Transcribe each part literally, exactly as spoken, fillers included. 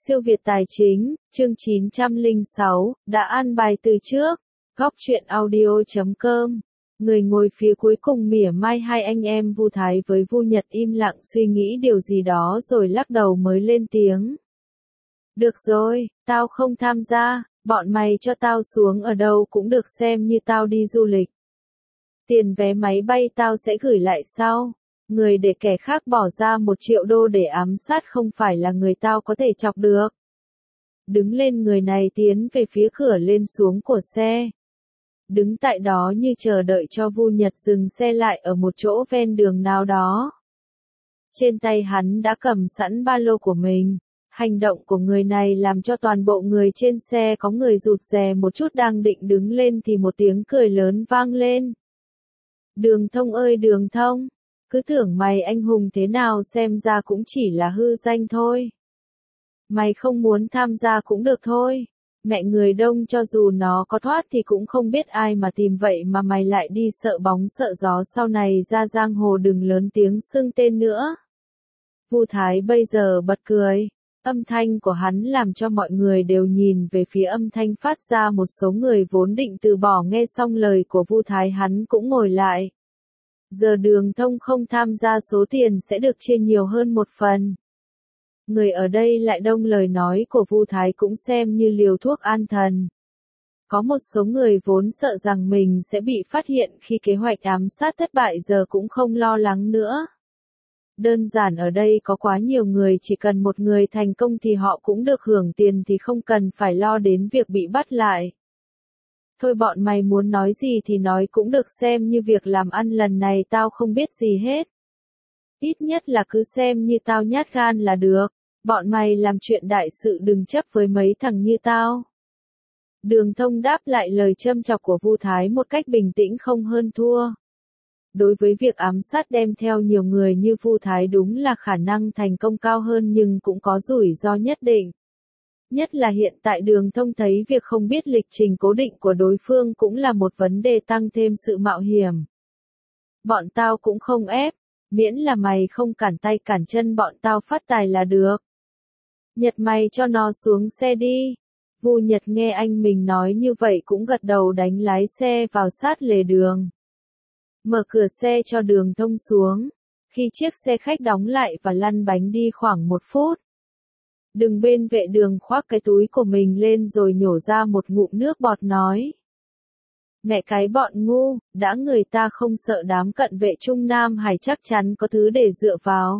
Siêu Việt Tài Chính, chương chín trăm lẻ sáu, đã an bài từ trước. Góc truyện audio chấm com. Người ngồi phía cuối cùng mỉa mai hai anh em Vu Thái với Vu Nhật im lặng suy nghĩ điều gì đó rồi lắc đầu mới lên tiếng. Được rồi, tao không tham gia, bọn mày cho tao xuống ở đâu cũng được xem như tao đi du lịch. Tiền vé máy bay tao sẽ gửi lại sau. Người để kẻ khác bỏ ra một triệu đô để ám sát không phải là người tao có thể chọc được. Đứng lên, người này tiến về phía cửa lên xuống của xe. Đứng tại đó như chờ đợi cho Vu Nhật dừng xe lại ở một chỗ ven đường nào đó. Trên tay hắn đã cầm sẵn ba lô của mình. Hành động của người này làm cho toàn bộ người trên xe có người rụt rè một chút, đang định đứng lên thì một tiếng cười lớn vang lên. Đường Thông ơi Đường Thông! Cứ tưởng mày anh hùng thế nào, xem ra cũng chỉ là hư danh thôi. Mày không muốn tham gia cũng được thôi. Mẹ người đông cho dù nó có thoát thì cũng không biết ai mà tìm, vậy mà mày lại đi sợ bóng sợ gió, sau này ra giang hồ đừng lớn tiếng xưng tên nữa. Vu Thái bây giờ bật cười. Âm thanh của hắn làm cho mọi người đều nhìn về phía âm thanh phát ra. Một số người vốn định từ bỏ nghe xong lời của Vu Thái hắn cũng ngồi lại. Giờ Đường Thông không tham gia, số tiền sẽ được chia nhiều hơn một phần. Người ở đây lại đông, lời nói của Vu Thái cũng xem như liều thuốc an thần. Có một số người vốn sợ rằng mình sẽ bị phát hiện khi kế hoạch ám sát thất bại giờ cũng không lo lắng nữa. Đơn giản ở đây có quá nhiều người, chỉ cần một người thành công thì họ cũng được hưởng tiền, thì không cần phải lo đến việc bị bắt lại. Thôi bọn mày muốn nói gì thì nói cũng được, xem như việc làm ăn lần này tao không biết gì hết. Ít nhất là cứ xem như tao nhát gan là được, bọn mày làm chuyện đại sự đừng chấp với mấy thằng như tao. Đường Thông đáp lại lời châm chọc của Vu Thái một cách bình tĩnh không hơn thua. Đối với việc ám sát đem theo nhiều người như Vu Thái đúng là khả năng thành công cao hơn, nhưng cũng có rủi ro nhất định. Nhất là hiện tại Đường Thông thấy việc không biết lịch trình cố định của đối phương cũng là một vấn đề tăng thêm sự mạo hiểm. Bọn tao cũng không ép, miễn là mày không cản tay cản chân bọn tao phát tài là được. Nhật mày cho nó xuống xe đi. Vu Nhật nghe anh mình nói như vậy cũng gật đầu, đánh lái xe vào sát lề đường. Mở cửa xe cho Đường Thông xuống. Khi chiếc xe khách đóng lại và lăn bánh đi khoảng một phút. Đừng bên vệ đường khoác cái túi của mình lên rồi nhổ ra một ngụm nước bọt nói. Mẹ cái bọn ngu, đã người ta không sợ đám cận vệ Trung Nam Hải chắc chắn có thứ để dựa vào.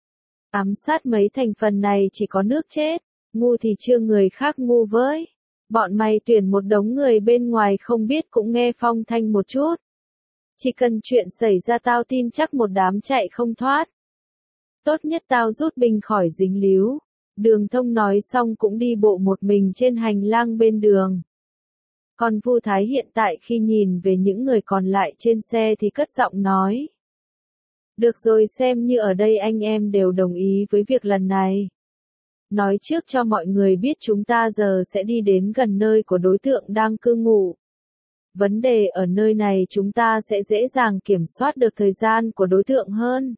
Ám sát mấy thành phần này chỉ có nước chết, ngu thì chưa người khác ngu với. Bọn mày tuyển một đống người bên ngoài không biết cũng nghe phong thanh một chút. Chỉ cần chuyện xảy ra tao tin chắc một đám chạy không thoát. Tốt nhất tao rút binh khỏi dính líu. Đường Thông nói xong cũng đi bộ một mình trên hành lang bên đường. Còn Vu Thái hiện tại khi nhìn về những người còn lại trên xe thì cất giọng nói. Được rồi, xem như ở đây anh em đều đồng ý với việc lần này. Nói trước cho mọi người biết chúng ta giờ sẽ đi đến gần nơi của đối tượng đang cư ngụ. Vấn đề ở nơi này chúng ta sẽ dễ dàng kiểm soát được thời gian của đối tượng hơn.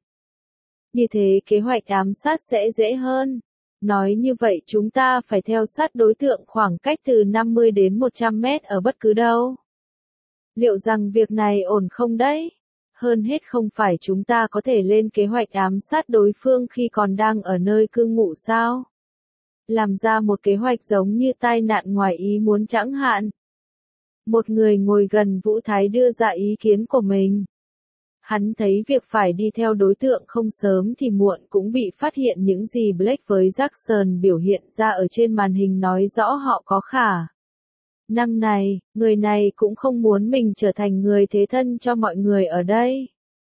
Như thế kế hoạch ám sát sẽ dễ hơn. Nói như vậy chúng ta phải theo sát đối tượng khoảng cách từ năm mươi đến một trăm mét ở bất cứ đâu. Liệu rằng việc này ổn không đấy? Hơn hết không phải chúng ta có thể lên kế hoạch ám sát đối phương khi còn đang ở nơi cư ngụ sao? Làm ra một kế hoạch giống như tai nạn ngoài ý muốn chẳng hạn. Một người ngồi gần Vu Thái đưa ra ý kiến của mình. Hắn thấy việc phải đi theo đối tượng không sớm thì muộn cũng bị phát hiện. Những gì Blake với Jackson biểu hiện ra ở trên màn hình nói rõ họ có khả năng này, người này cũng không muốn mình trở thành người thế thân cho mọi người ở đây.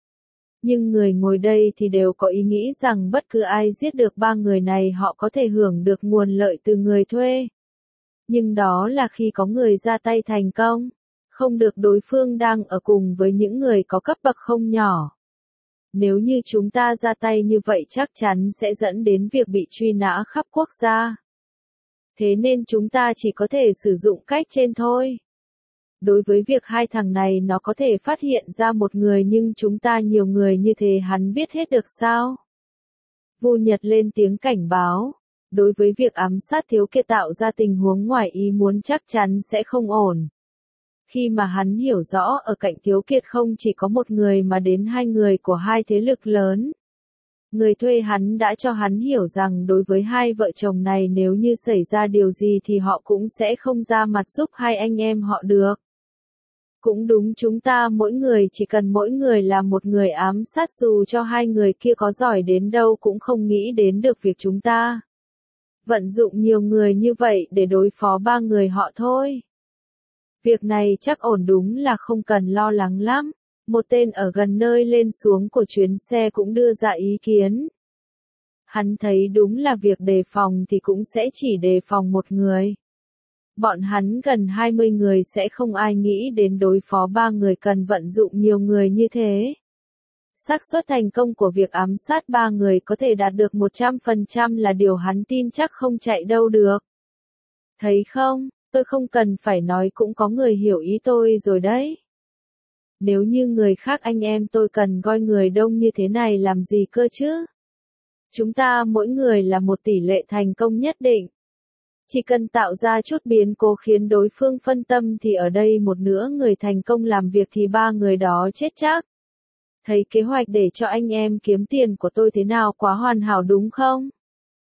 Nhưng người ngồi đây thì đều có ý nghĩ rằng bất cứ ai giết được ba người này họ có thể hưởng được nguồn lợi từ người thuê. Nhưng đó là khi có người ra tay thành công. Không được đối phương đang ở cùng với những người có cấp bậc không nhỏ. Nếu như chúng ta ra tay như vậy chắc chắn sẽ dẫn đến việc bị truy nã khắp quốc gia. Thế nên chúng ta chỉ có thể sử dụng cách trên thôi. Đối với việc hai thằng này nó có thể phát hiện ra một người, nhưng chúng ta nhiều người như thế hắn biết hết được sao? Vu Nhật lên tiếng cảnh báo. Đối với việc ám sát Thiếu Kiệt tạo ra tình huống ngoài ý muốn chắc chắn sẽ không ổn. Khi mà hắn hiểu rõ ở cạnh Thiếu Kiệt không chỉ có một người mà đến hai người của hai thế lực lớn. Người thuê hắn đã cho hắn hiểu rằng đối với hai vợ chồng này nếu như xảy ra điều gì thì họ cũng sẽ không ra mặt giúp hai anh em họ được. Cũng đúng, chúng ta mỗi người chỉ cần mỗi người là một người ám sát, dù cho hai người kia có giỏi đến đâu cũng không nghĩ đến được việc chúng ta vận dụng nhiều người như vậy để đối phó ba người họ thôi. Việc này chắc ổn, đúng là không cần lo lắng lắm. Một tên ở gần nơi lên xuống của chuyến xe cũng đưa ra ý kiến. Hắn thấy đúng là việc đề phòng thì cũng sẽ chỉ đề phòng một người. Bọn hắn gần hai mươi người sẽ không ai nghĩ đến đối phó ba người cần vận dụng nhiều người như thế. Xác suất thành công của việc ám sát ba người có thể đạt được một trăm phần trăm là điều hắn tin chắc không chạy đâu được. Thấy không, tôi không cần phải nói cũng có người hiểu ý tôi rồi đấy. Nếu như người khác anh em tôi cần coi người đông như thế này làm gì cơ chứ? Chúng ta mỗi người là một tỷ lệ thành công nhất định. Chỉ cần tạo ra chút biến cố khiến đối phương phân tâm thì ở đây một nửa người thành công làm việc thì ba người đó chết chắc. Thấy kế hoạch để cho anh em kiếm tiền của tôi thế nào quá hoàn hảo đúng không?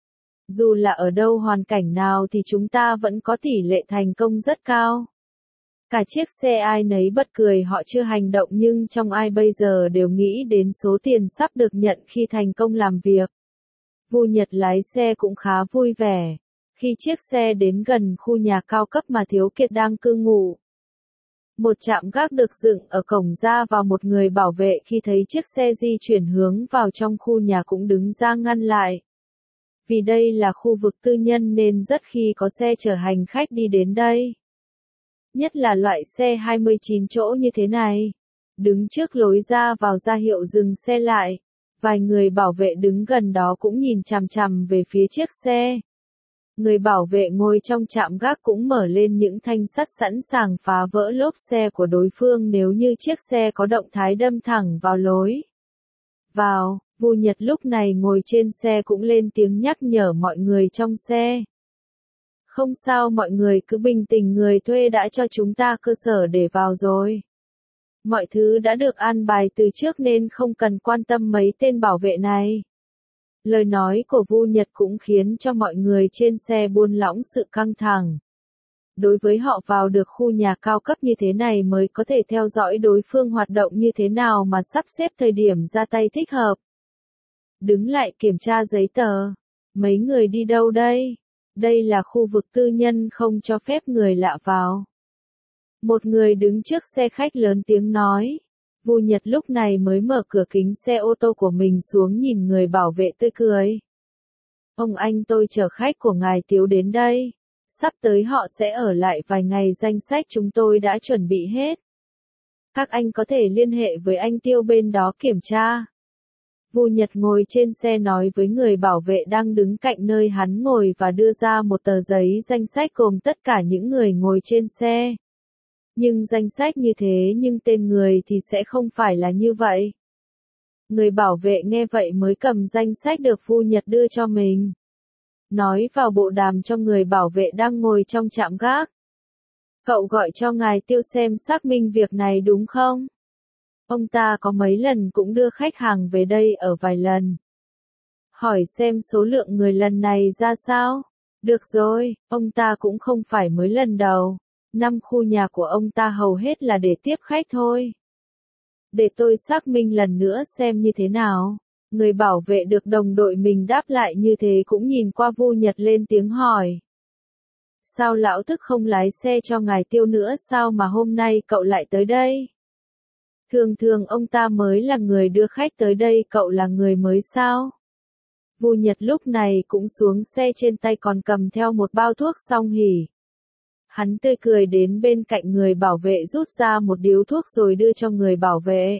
Dù là ở đâu hoàn cảnh nào thì chúng ta vẫn có tỷ lệ thành công rất cao. Cả chiếc xe ai nấy bật cười, họ chưa hành động nhưng trong ai bây giờ đều nghĩ đến số tiền sắp được nhận khi thành công làm việc. Vu Nhật lái xe cũng khá vui vẻ. Khi chiếc xe đến gần khu nhà cao cấp mà Thiếu Kiệt đang cư ngụ, một trạm gác được dựng ở cổng ra vào, một người bảo vệ khi thấy chiếc xe di chuyển hướng vào trong khu nhà cũng đứng ra ngăn lại. Vì đây là khu vực tư nhân nên rất khi có xe chở hành khách đi đến đây. Nhất là loại xe hai mươi chín chỗ như thế này. Đứng trước lối ra vào ra hiệu dừng xe lại. Vài người bảo vệ đứng gần đó cũng nhìn chằm chằm về phía chiếc xe. Người bảo vệ ngồi trong trạm gác cũng mở lên những thanh sắt sẵn sàng phá vỡ lốp xe của đối phương nếu như chiếc xe có động thái đâm thẳng vào lối vào. Vu Nhật lúc này ngồi trên xe cũng lên tiếng nhắc nhở mọi người trong xe. Không sao, mọi người cứ bình tĩnh, người thuê đã cho chúng ta cơ sở để vào rồi. Mọi thứ đã được an bài từ trước nên không cần quan tâm mấy tên bảo vệ này. Lời nói của Vu Nhật cũng khiến cho mọi người trên xe buông lỏng sự căng thẳng. Đối với họ, vào được khu nhà cao cấp như thế này mới có thể theo dõi đối phương hoạt động như thế nào mà sắp xếp thời điểm ra tay thích hợp. Đứng lại kiểm tra giấy tờ. Mấy người đi đâu đây? Đây là khu vực tư nhân không cho phép người lạ vào. Một người đứng trước xe khách lớn tiếng nói. Vu Nhật lúc này mới mở cửa kính xe ô tô của mình xuống, nhìn người bảo vệ tươi cười. Ông anh, tôi chở khách của ngài Tiếu đến đây. Sắp tới họ sẽ ở lại vài ngày, danh sách chúng tôi đã chuẩn bị hết. Các anh có thể liên hệ với anh Tiêu bên đó kiểm tra. Vu Nhật ngồi trên xe nói với người bảo vệ đang đứng cạnh nơi hắn ngồi và đưa ra một tờ giấy danh sách gồm tất cả những người ngồi trên xe. Nhưng danh sách như thế nhưng tên người thì sẽ không phải là như vậy. Người bảo vệ nghe vậy mới cầm danh sách được Vu Nhật đưa cho mình. Nói vào bộ đàm cho người bảo vệ đang ngồi trong trạm gác. Cậu gọi cho ngài Tiêu xem xác minh việc này đúng không? Ông ta có mấy lần cũng đưa khách hàng về đây ở vài lần. Hỏi xem số lượng người lần này ra sao? Được rồi, ông ta cũng không phải mới lần đầu. Năm khu nhà của ông ta hầu hết là để tiếp khách thôi. Để tôi xác minh lần nữa xem như thế nào. Người bảo vệ được đồng đội mình đáp lại như thế cũng nhìn qua Vu Nhật lên tiếng hỏi. Sao lão Thức không lái xe cho ngài Tiêu nữa, sao mà hôm nay cậu lại tới đây? Thường thường ông ta mới là người đưa khách tới đây, cậu là người mới sao? Vu Nhật lúc này cũng xuống xe, trên tay còn cầm theo một bao thuốc Song Hỷ. Hắn tươi cười đến bên cạnh người bảo vệ, rút ra một điếu thuốc rồi đưa cho người bảo vệ.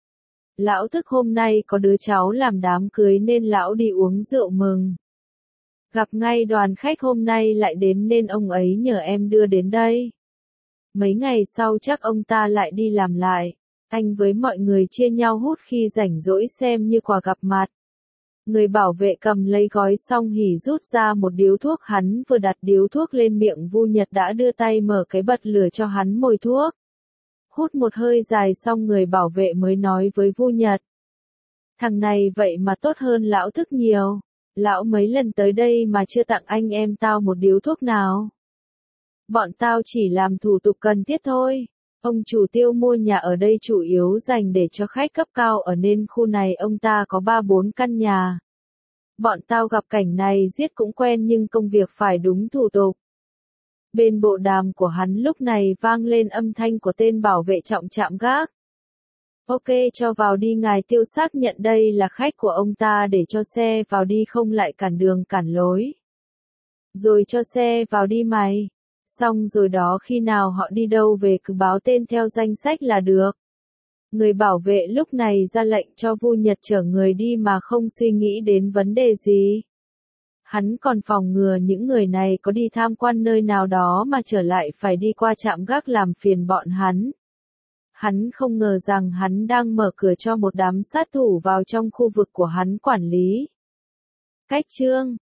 Lão Thức hôm nay có đứa cháu làm đám cưới nên lão đi uống rượu mừng. Gặp ngay đoàn khách hôm nay lại đến nên ông ấy nhờ em đưa đến đây. Mấy ngày sau chắc ông ta lại đi làm lại. Anh với mọi người chia nhau hút khi rảnh rỗi xem như quà gặp mặt. Người bảo vệ cầm lấy gói xong hỉ rút ra một điếu thuốc, hắn vừa đặt điếu thuốc lên miệng Vu Nhật đã đưa tay mở cái bật lửa cho hắn mồi thuốc. Hút một hơi dài xong người bảo vệ mới nói với Vu Nhật. Thằng này vậy mà tốt hơn lão Thức nhiều. Lão mấy lần tới đây mà chưa tặng anh em tao một điếu thuốc nào. Bọn tao chỉ làm thủ tục cần thiết thôi. Ông chủ Tiêu mua nhà ở đây chủ yếu dành để cho khách cấp cao ở nên khu này ông ta có ba bốn căn nhà. Bọn tao gặp cảnh này giết cũng quen nhưng công việc phải đúng thủ tục. Bên bộ đàm của hắn lúc này vang lên âm thanh của tên bảo vệ trọng trạm gác. Ok, cho vào đi, ngài Tiêu xác nhận đây là khách của ông ta để cho xe vào đi, không lại cản đường cản lối. Rồi cho xe vào đi mày. Xong rồi đó, khi nào họ đi đâu về cứ báo tên theo danh sách là được. Người bảo vệ lúc này ra lệnh cho Vu Nhật chở người đi mà không suy nghĩ đến vấn đề gì. Hắn còn phòng ngừa những người này có đi tham quan nơi nào đó mà trở lại phải đi qua trạm gác làm phiền bọn hắn. Hắn không ngờ rằng hắn đang mở cửa cho một đám sát thủ vào trong khu vực của hắn quản lý. Cách chương